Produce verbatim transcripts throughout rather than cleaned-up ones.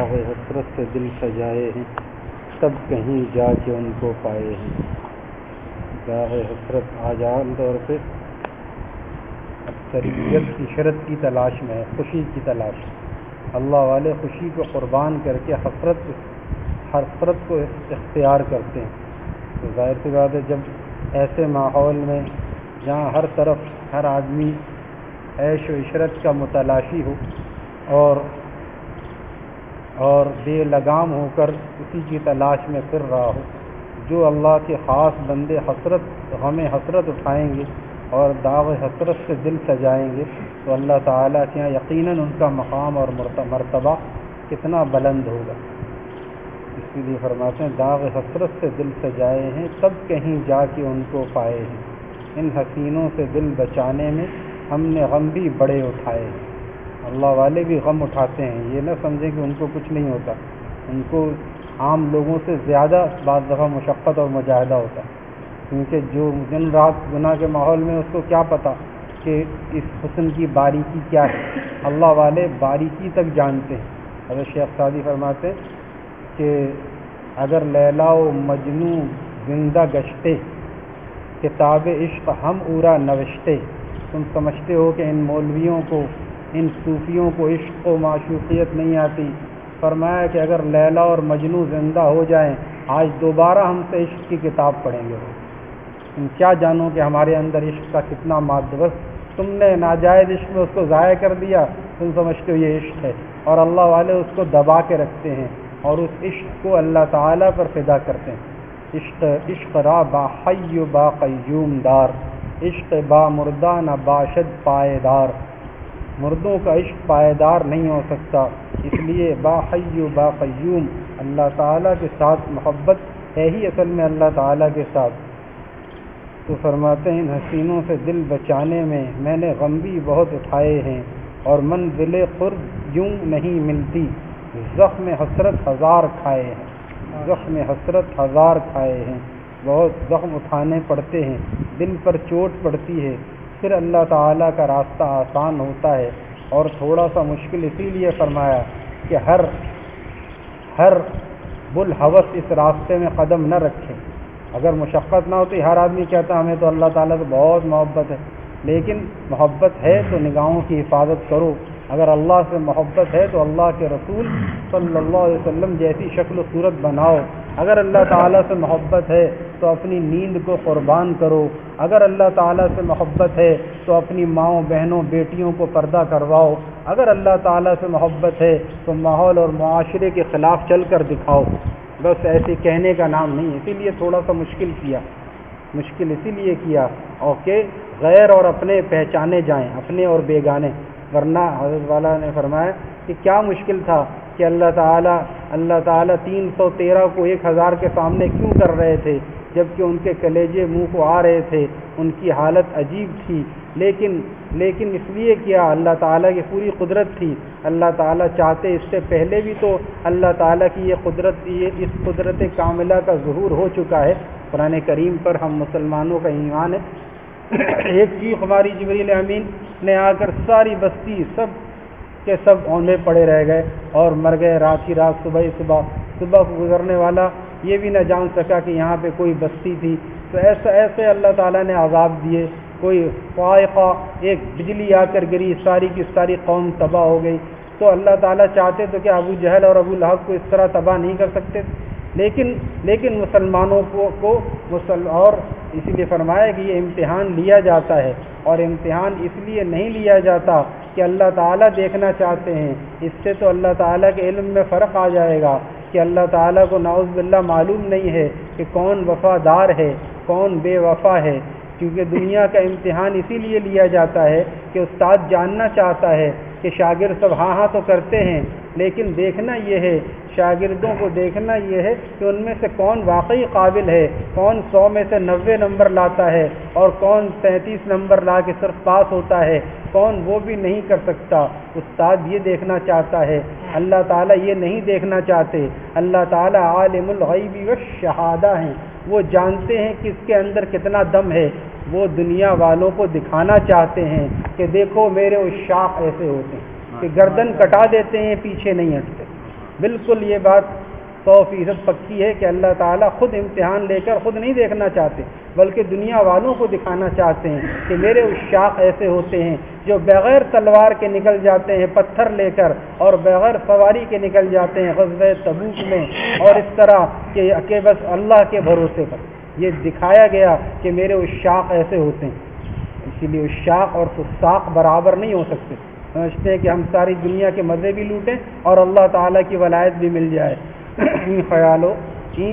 داغ حسرت سے دل سجائے ہیں تب کہیں جا کے ان کو پائے ہیں۔ داغ حسرت آج عام طور پہ اکثریت عشرت کی تلاش میں ہے، خوشی کی تلاش۔ اللہ والے خوشی کو قربان کر کے حسرت حسرت کو اختیار کرتے ہیں۔ تو ظاہر سی بات ہے جب ایسے ماحول میں جہاں ہر طرف ہر آدمی عیش و عشرت کا متلاشی ہو اور اور بے لگام ہو کر اسی کی تلاش میں پھر رہا ہو، جو اللہ کے خاص بندے حسرت غم حسرت اٹھائیں گے اور داغ حسرت سے دل سجائیں گے تو اللہ تعالیٰ کے یہاں یقیناً ان کا مقام اور مرتبہ کتنا بلند ہوگا۔ اسی لیے فرماتے ہیں داغ حسرت سے دل سجائے ہیں تب کہیں جا کے ان کو پائے ہیں، ان حسینوں سے دل بچانے میں ہم نے غم بھی بڑے اٹھائے ہیں۔ اللہ والے بھی غم اٹھاتے ہیں، یہ نہ سمجھیں کہ ان کو کچھ نہیں ہوتا، ان کو عام لوگوں سے زیادہ بعض دفعہ مشقت اور مجاہدہ ہوتا ہے، کیونکہ جو دن رات گناہ کے ماحول میں اس کو کیا پتہ کہ اس حسن کی باریکی کیا ہے۔ اللہ والے باریکی تک جانتے ہیں۔ حضرت شیخ سعدی فرماتے ہیں کہ اگر لیلا و مجنو زندہ گشتے کتاب عشق ہم اورا نوشتے، تم سمجھتے ہو کہ ان مولویوں کو ان صوفیوں کو عشق و معشوقیت نہیں آتی، فرمایا کہ اگر لیلا اور مجنو زندہ ہو جائیں آج دوبارہ ہم سے عشق کی کتاب پڑھیں گے، تم کیا جانو کہ ہمارے اندر عشق کا کتنا مادہ، بس تم نے ناجائز عشق میں اس کو ضائع کر دیا، تم سمجھتے ہو یہ عشق ہے، اور اللہ والے اس کو دبا کے رکھتے ہیں اور اس عشق کو اللہ تعالیٰ پر فدا کرتے ہیں۔ عشق عشق را با حی با قیوم دار، عشق با مردہ نہ باشد پائیدار، مردوں کا عشق پائیدار نہیں ہو سکتا، اس لیے با حی با قیوم اللہ تعالیٰ کے ساتھ محبت ہے ہی اصل میں اللہ تعالیٰ کے ساتھ۔ تو فرماتے ہیں ان حسینوں سے دل بچانے میں میں نے غم بھی بہت اٹھائے ہیں، اور منزل قرب یوں نہیں ملتی، زخم حسرت ہزار کھائے ہیں، زخم حسرت ہزار کھائے ہیں، بہت زخم اٹھانے پڑتے ہیں، دل پر چوٹ پڑتی ہے، پھر اللہ تعالیٰ کا راستہ آسان ہوتا ہے، اور تھوڑا سا مشکل اسی لیے فرمایا کہ ہر ہر بلحوث اس راستے میں قدم نہ رکھیں۔ اگر مشقت نہ ہوتی ہر آدمی کہتا ہمیں تو اللہ تعالیٰ سے بہت محبت ہے، لیکن محبت ہے تو نگاہوں کی حفاظت کرو، اگر اللہ سے محبت ہے تو اللہ کے رسول صلی اللہ علیہ وسلم جیسی شکل و صورت بناؤ، اگر اللہ تعالیٰ سے محبت ہے تو اپنی نیند کو قربان کرو، اگر اللہ تعالیٰ سے محبت ہے تو اپنی ماؤں بہنوں بیٹیوں کو پردہ کرواؤ، اگر اللہ تعالیٰ سے محبت ہے تو ماحول اور معاشرے کے خلاف چل کر دکھاؤ، بس ایسے کہنے کا نام نہیں ہے۔ اسی لیے تھوڑا سا مشکل کیا مشکل اسی لیے کیا اور کہ غیر اور اپنے پہچانے جائیں، اپنے اور بیگانے، ورنہ حضرت والا نے فرمایا کہ کیا مشکل تھا کہ اللہ تعالیٰ اللہ تعالیٰ تین سو تیرہ کو ایک ہزار کے سامنے کیوں کر رہے تھے، جبکہ ان کے کلیجے منہ کو آ رہے تھے، ان کی حالت عجیب تھی، لیکن لیکن اس لیے کیا اللہ تعالیٰ کی پوری قدرت تھی، اللہ تعالیٰ چاہتے اس سے پہلے بھی تو اللہ تعالیٰ کی یہ قدرت یہ اس قدرت کاملہ کا ظہور ہو چکا ہے۔ قرآن کریم پر ہم مسلمانوں کا ایمان ہے، ایک چیخ ہماری جبریل امین نے آ کر ساری بستی سب کے سب اونھے پڑے رہ گئے اور مر گئے، رات ہی رات صبح ہی صبح صبح کو گزرنے والا یہ بھی نہ جان سکا کہ یہاں پہ کوئی بستی تھی، تو ایسے ایسے اللہ تعالیٰ نے عذاب دیے، کوئی فائقہ ایک بجلی آ کر گری، ساری کی ساری قوم تباہ ہو گئی، تو اللہ تعالیٰ چاہتے تو کہ ابو جہل اور ابو لہب کو اس طرح تباہ نہیں کر سکتے، لیکن لیکن مسلمانوں کو کو مسل اور اسی لیے فرمایا کہ یہ امتحان لیا جاتا ہے، اور امتحان اس لیے نہیں لیا جاتا کہ اللہ تعالیٰ دیکھنا چاہتے ہیں، اس سے تو اللہ تعالیٰ کے علم میں فرق آ جائے گا کہ اللہ تعالیٰ کو نعوذ باللہ معلوم نہیں ہے کہ کون وفادار ہے کون بے وفا ہے، کیونکہ دنیا کا امتحان اسی لیے لیا جاتا ہے کہ استاد جاننا چاہتا ہے کہ شاگرد سب ہاں ہاں تو کرتے ہیں، لیکن دیکھنا یہ ہے شاگردوں کو دیکھنا یہ ہے کہ ان میں سے کون واقعی قابل ہے، کون سو میں سے نوے نمبر لاتا ہے اور کون سینتیس نمبر لا کے صرف پاس ہوتا ہے، کون وہ بھی نہیں کر سکتا۔ استاد یہ دیکھنا چاہتا ہے، اللہ تعالیٰ یہ نہیں دیکھنا چاہتے۔ اللہ تعالیٰ عالم الغیب والشہادہ ہیں، وہ جانتے ہیں کہ اس کے اندر کتنا دم ہے، وہ دنیا والوں کو دکھانا چاہتے ہیں کہ دیکھو میرے عشاق ایسے ہوتے ہیں کہ گردن کٹا دیتے ہیں پیچھے نہیں ہٹتے۔ بالکل یہ بات سو فیصد پکی ہے کہ اللہ تعالیٰ خود امتحان لے کر خود نہیں دیکھنا چاہتے، بلکہ دنیا والوں کو دکھانا چاہتے ہیں کہ میرے عشاق ایسے ہوتے ہیں جو بغیر تلوار کے نکل جاتے ہیں پتھر لے کر، اور بغیر سواری کے نکل جاتے ہیں غزوہ تبوک میں، اور اس طرح کہ کہ بس اللہ کے بھروسے پر یہ دکھایا گیا کہ میرے عشاق ایسے ہوتے ہیں۔ اسی لیے عشاق اور فساق برابر نہیں ہو سکتے۔ سمجھتے ہیں کہ ہم ساری دنیا کے مزے بھی لوٹیں اور اللہ تعالیٰ کی ولایت بھی مل جائے۔ ان خیالوں کی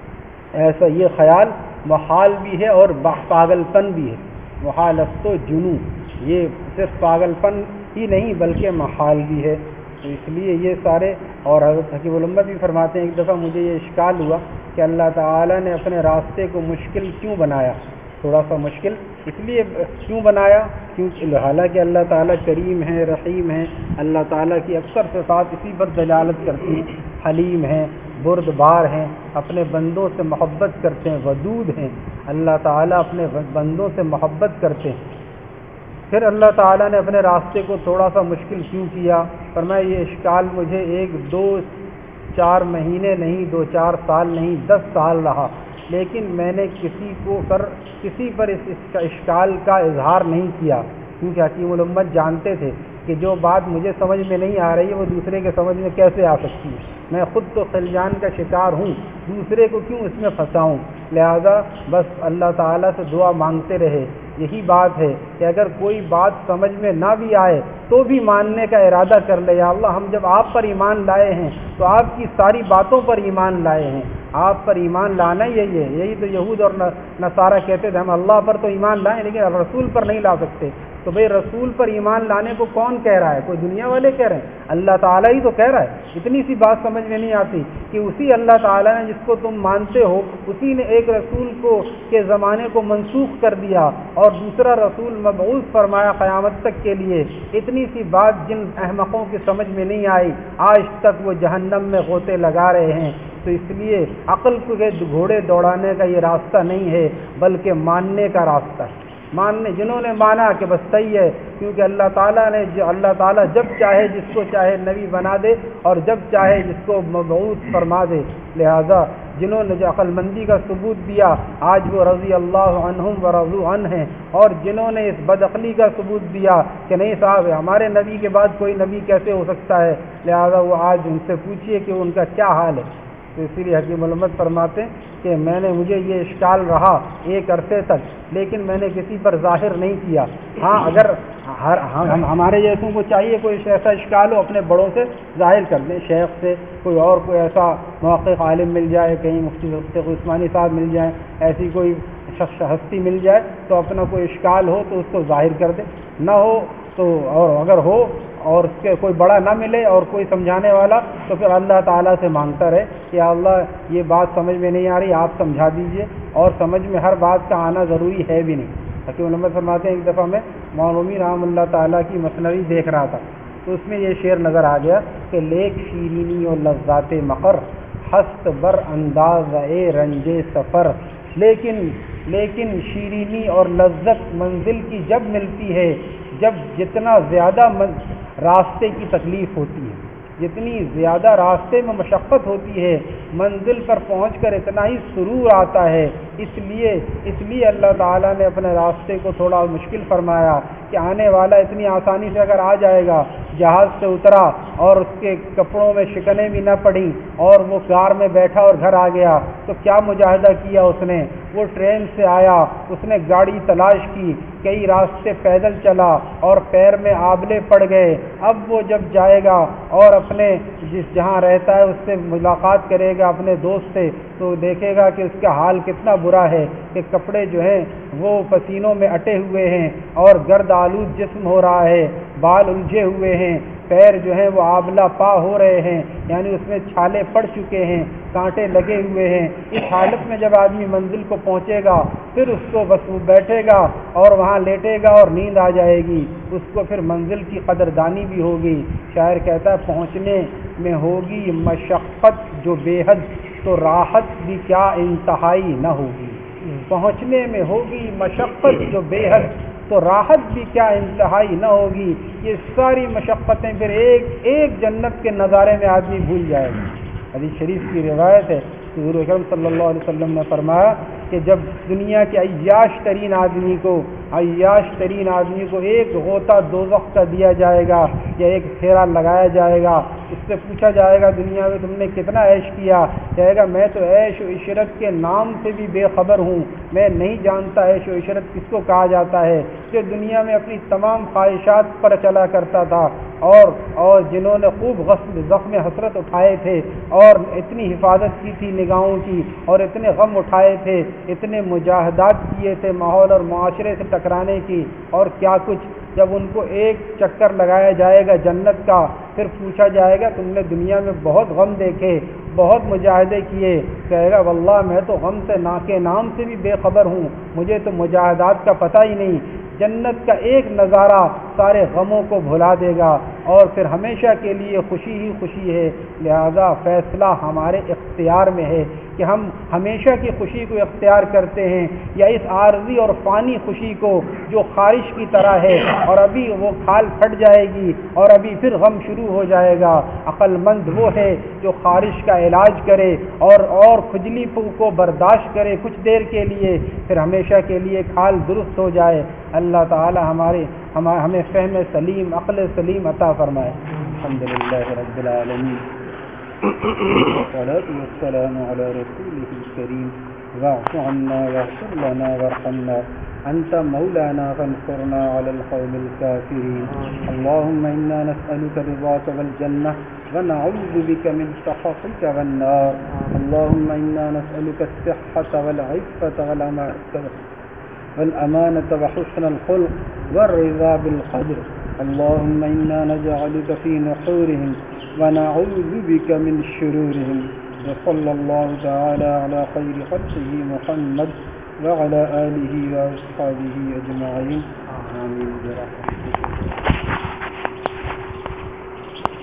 ایسا یہ خیال محال بھی ہے اور پاگل پن بھی ہے۔ محالست و جنون، یہ صرف پاگل پن ہی نہیں بلکہ محال بھی ہے۔ تو اس لیے یہ سارے، اور حضرت حکیم الامت بھی فرماتے ہیں ایک دفعہ مجھے یہ اشکال ہوا کہ اللہ تعالیٰ نے اپنے راستے کو مشکل کیوں بنایا، تھوڑا سا مشکل اس لیے کیوں بنایا کیونکہ حالانکہ اللہ تعالیٰ کریم ہے، رحیم ہے، اللہ تعالیٰ کی اکثر صفات اسی پر دلالت کرتی ہیں، حلیم ہیں، بردبار ہیں، اپنے بندوں سے محبت کرتے ہیں، ودود ہیں، اللہ تعالیٰ اپنے بندوں سے محبت کرتے ہیں۔ پھر اللہ تعالیٰ نے اپنے راستے کو تھوڑا سا مشکل کیوں کیا؟ فرمایا یہ اشکال مجھے ایک دو چار مہینے نہیں، دو چار سال نہیں، دس سال رہا، لیکن میں نے کسی کو پر کسی پر اس اشکال کا اظہار نہیں کیا، کیونکہ حکیم الامت جانتے تھے کہ جو بات مجھے سمجھ میں نہیں آ رہی ہے وہ دوسرے کے سمجھ میں کیسے آ سکتی ہے، میں خود تو خلجان کا شکار ہوں، دوسرے کو کیوں اس میں پھنساؤں۔ لہذا بس اللہ تعالیٰ سے دعا مانگتے رہے۔ یہی بات ہے کہ اگر کوئی بات سمجھ میں نہ بھی آئے تو بھی ماننے کا ارادہ کر لے، یا اللہ ہم جب آپ پر ایمان لائے ہیں تو آپ کی ساری باتوں پر ایمان لائے ہیں، آپ پر ایمان لانا یہی ہے۔ یہی تو یہود اور نصارہ کہتے تھے ہم اللہ پر تو ایمان لائیں لیکن رسول پر نہیں لا سکتے۔ تو بھئی رسول پر ایمان لانے کو کون کہہ رہا ہے؟ کوئی دنیا والے کہہ رہے ہیں؟ اللہ تعالیٰ ہی تو کہہ رہا ہے۔ اتنی سی بات سمجھ میں نہیں آتی کہ اسی اللہ تعالیٰ نے جس کو تم مانتے ہو اسی نے ایک رسول کو کے زمانے کو منسوخ کر دیا اور دوسرا رسول مبعوث فرمایا قیامت تک کے لیے۔ اتنی سی بات جن احمقوں کی سمجھ میں نہیں آئی آج تک وہ جہنم میں غوطے لگا رہے ہیں۔ تو اس لیے عقل کے گھوڑے دوڑانے کا یہ راستہ نہیں ہے بلکہ ماننے کا راستہ ہے۔ ماننے جنہوں نے مانا کہ بس صحیح ہے، کیونکہ اللہ تعالیٰ نے جو اللہ تعالیٰ جب چاہے جس کو چاہے نبی بنا دے اور جب چاہے جس کو مبعوث فرما دے، لہذا جنہوں نے جو عقل مندی کا ثبوت دیا آج وہ رضی اللہ عنہم و رضوا عنہ ہیں، اور جنہوں نے اس بدعقلی کا ثبوت دیا کہ نہیں صاحب ہمارے نبی کے بعد کوئی نبی کیسے ہو سکتا ہے، لہذا وہ آج ان سے پوچھئے کہ ان کا کیا حال ہے۔ تو اسی لیے حکیم الامت فرماتے ہیں کہ میں نے مجھے یہ اشکال رہا ایک عرصے تک لیکن میں نے کسی پر ظاہر نہیں کیا۔ ہاں اگر ہر ہم ہمارے جیسوں کو چاہیے کوئی ایسا اشکال ہو اپنے بڑوں سے ظاہر کر دیں، شیخ سے کوئی اور کوئی ایسا محقق عالم مل جائے، کہیں مفتی عثمانی صاحب مل جائیں، ایسی کوئی شخص ہستی مل جائے تو اپنا کوئی اشکال ہو تو اس کو ظاہر کر دیں، نہ ہو تو اور اگر ہو اور اس کے کوئی بڑا نہ ملے اور کوئی سمجھانے والا تو پھر اللہ تعالیٰ سے مانگتا رہے کہ اللہ یہ بات سمجھ میں نہیں آ رہی آپ سمجھا دیجئے، اور سمجھ میں ہر بات کا آنا ضروری ہے بھی نہیں۔ حکیم الامت فرماتے ہیں ایک دفعہ میں مولوی رحمہ اللہ تعالیٰ کی مثنوی دیکھ رہا تھا تو اس میں یہ شعر نظر آ گیا کہ لیک شیرینی و لذات مقر ہست بر انداز اے رنج سفر، لیکن لیکن شیرینی اور لذت منزل کی جب ملتی ہے جب جتنا زیادہ راستے کی تکلیف ہوتی ہے، جتنی زیادہ راستے میں مشقت ہوتی ہے منزل پر پہنچ کر اتنا ہی سرور آتا ہے۔ اس لیے اس لیے اللہ تعالیٰ نے اپنے راستے کو تھوڑا مشکل فرمایا کہ آنے والا اتنی آسانی سے اگر آ جائے گا، جہاز سے اترا اور اس کے کپڑوں میں شکنیں بھی نہ پڑیں اور وہ کار میں بیٹھا اور گھر آ گیا تو کیا مجاہدہ کیا اس نے؟ وہ ٹرین سے آیا، اس نے گاڑی تلاش کی، کئی راستے پیدل چلا اور پیر میں آبلے پڑ گئے۔ اب وہ جب جائے گا اور اپنے جس جہاں رہتا ہے اس سے ملاقات کرے گا اپنے دوست سے تو دیکھے گا کہ اس کا حال کتنا برا ہے کہ کپڑے جو ہیں وہ پسینوں میں اٹے ہوئے ہیں اور گرد آلود جسم ہو رہا ہے، بال الجھے ہوئے ہیں، پیر جو ہیں وہ آبلا پا ہو رہے ہیں، یعنی اس میں چھالے پڑ چکے ہیں، کانٹے لگے ہوئے ہیں۔ اس حالت میں جب آدمی منزل کو پہنچے گا پھر اس کو بس وہ بیٹھے گا اور وہاں لیٹے گا اور نیند آ جائے گی، اس کو پھر منزل کی قدردانی بھی ہوگی۔ شاعر کہتا ہے پہنچنے میں ہوگی مشقت جو بے حد تو راحت بھی کیا انتہائی نہ ہوگی، پہنچنے میں ہوگی مشقت جو بے حد تو راحت بھی کیا انتہائی نہ ہوگی. یہ ساری مشقتیں پھر ایک ایک جنت کے نظارے میں آدمی بھول جائے گا. حدیث شریف کی روایت ہے کہ حضور اکرم صلی اللہ علیہ وسلم نے فرمایا کہ جب دنیا کے عیاش ترین آدمی کو عیاش ترین آدمی کو ایک غوطہ دوزخ کا دیا جائے گا یا ایک پھیرا لگایا جائے گا, اس سے پوچھا جائے گا دنیا میں تم نے کتنا عیش کیا, کہے گا میں تو عیش و عشرت کے نام سے بھی بے خبر ہوں, میں نہیں جانتا عیش و عشرت کس کو کہا جاتا ہے. جو دنیا میں اپنی تمام خواہشات پر چلا کرتا تھا اور اور جنہوں نے خوب غصب زخم حسرت اٹھائے تھے اور اتنی حفاظت کی تھی نگاہوں کی اور اتنے غم اٹھائے تھے, اتنے مجاہدات کیے تھے ماحول اور معاشرے سے ٹکرانے کی, اور کیا کچھ جب ان کو ایک چکر لگایا جائے گا جنت کا, پھر پوچھا جائے گا تم نے دنیا میں بہت غم دیکھے, بہت مجاہدے کیے, کہے گا واللہ میں تو غم سے نا کے نام سے بھی بے خبر ہوں, مجھے تو مجاہدات کا پتہ ہی نہیں. جنت کا ایک نظارہ سارے غموں کو بھلا دے گا اور پھر ہمیشہ کے لیے خوشی ہی خوشی ہے. لہذا فیصلہ ہمارے اختیار میں ہے کہ ہم ہمیشہ کی خوشی کو اختیار کرتے ہیں یا اس عارضی اور فانی خوشی کو جو خارش کی طرح ہے اور ابھی وہ کھال پھٹ جائے گی اور ابھی پھر غم شروع ہو جائے گا. عقل مند وہ ہے جو خارش کا علاج کرے اور اور کھجلی کو برداشت کرے کچھ دیر کے لیے, پھر ہمیشہ کے لیے کھال درست ہو جائے. اللہ تعالی ہمارے ہمیں فہم سلیم عقل سلیم عطا فرمائے. الحمدللہ رب العالمین والصلاة والسلام على رسوله الكريم واعف عنا واغفر لنا وارحمنا أنت مولانا فانصرنا على القوم الكافرين. اللهم إنا نسألك رضاك والجنة ونعوذ بك من سخطك والنار. اللهم إنا نسألك الصحة والعفة والأمانة وحسن الخلق والرضا بالقدر. اللهم إنا نجعلك في نحورهم ونعوذ بك من شرورهم. وصلى الله تعالى على خير خلقه محمد وعلى آله وأصحابه أجمعين. آمين برحمتك.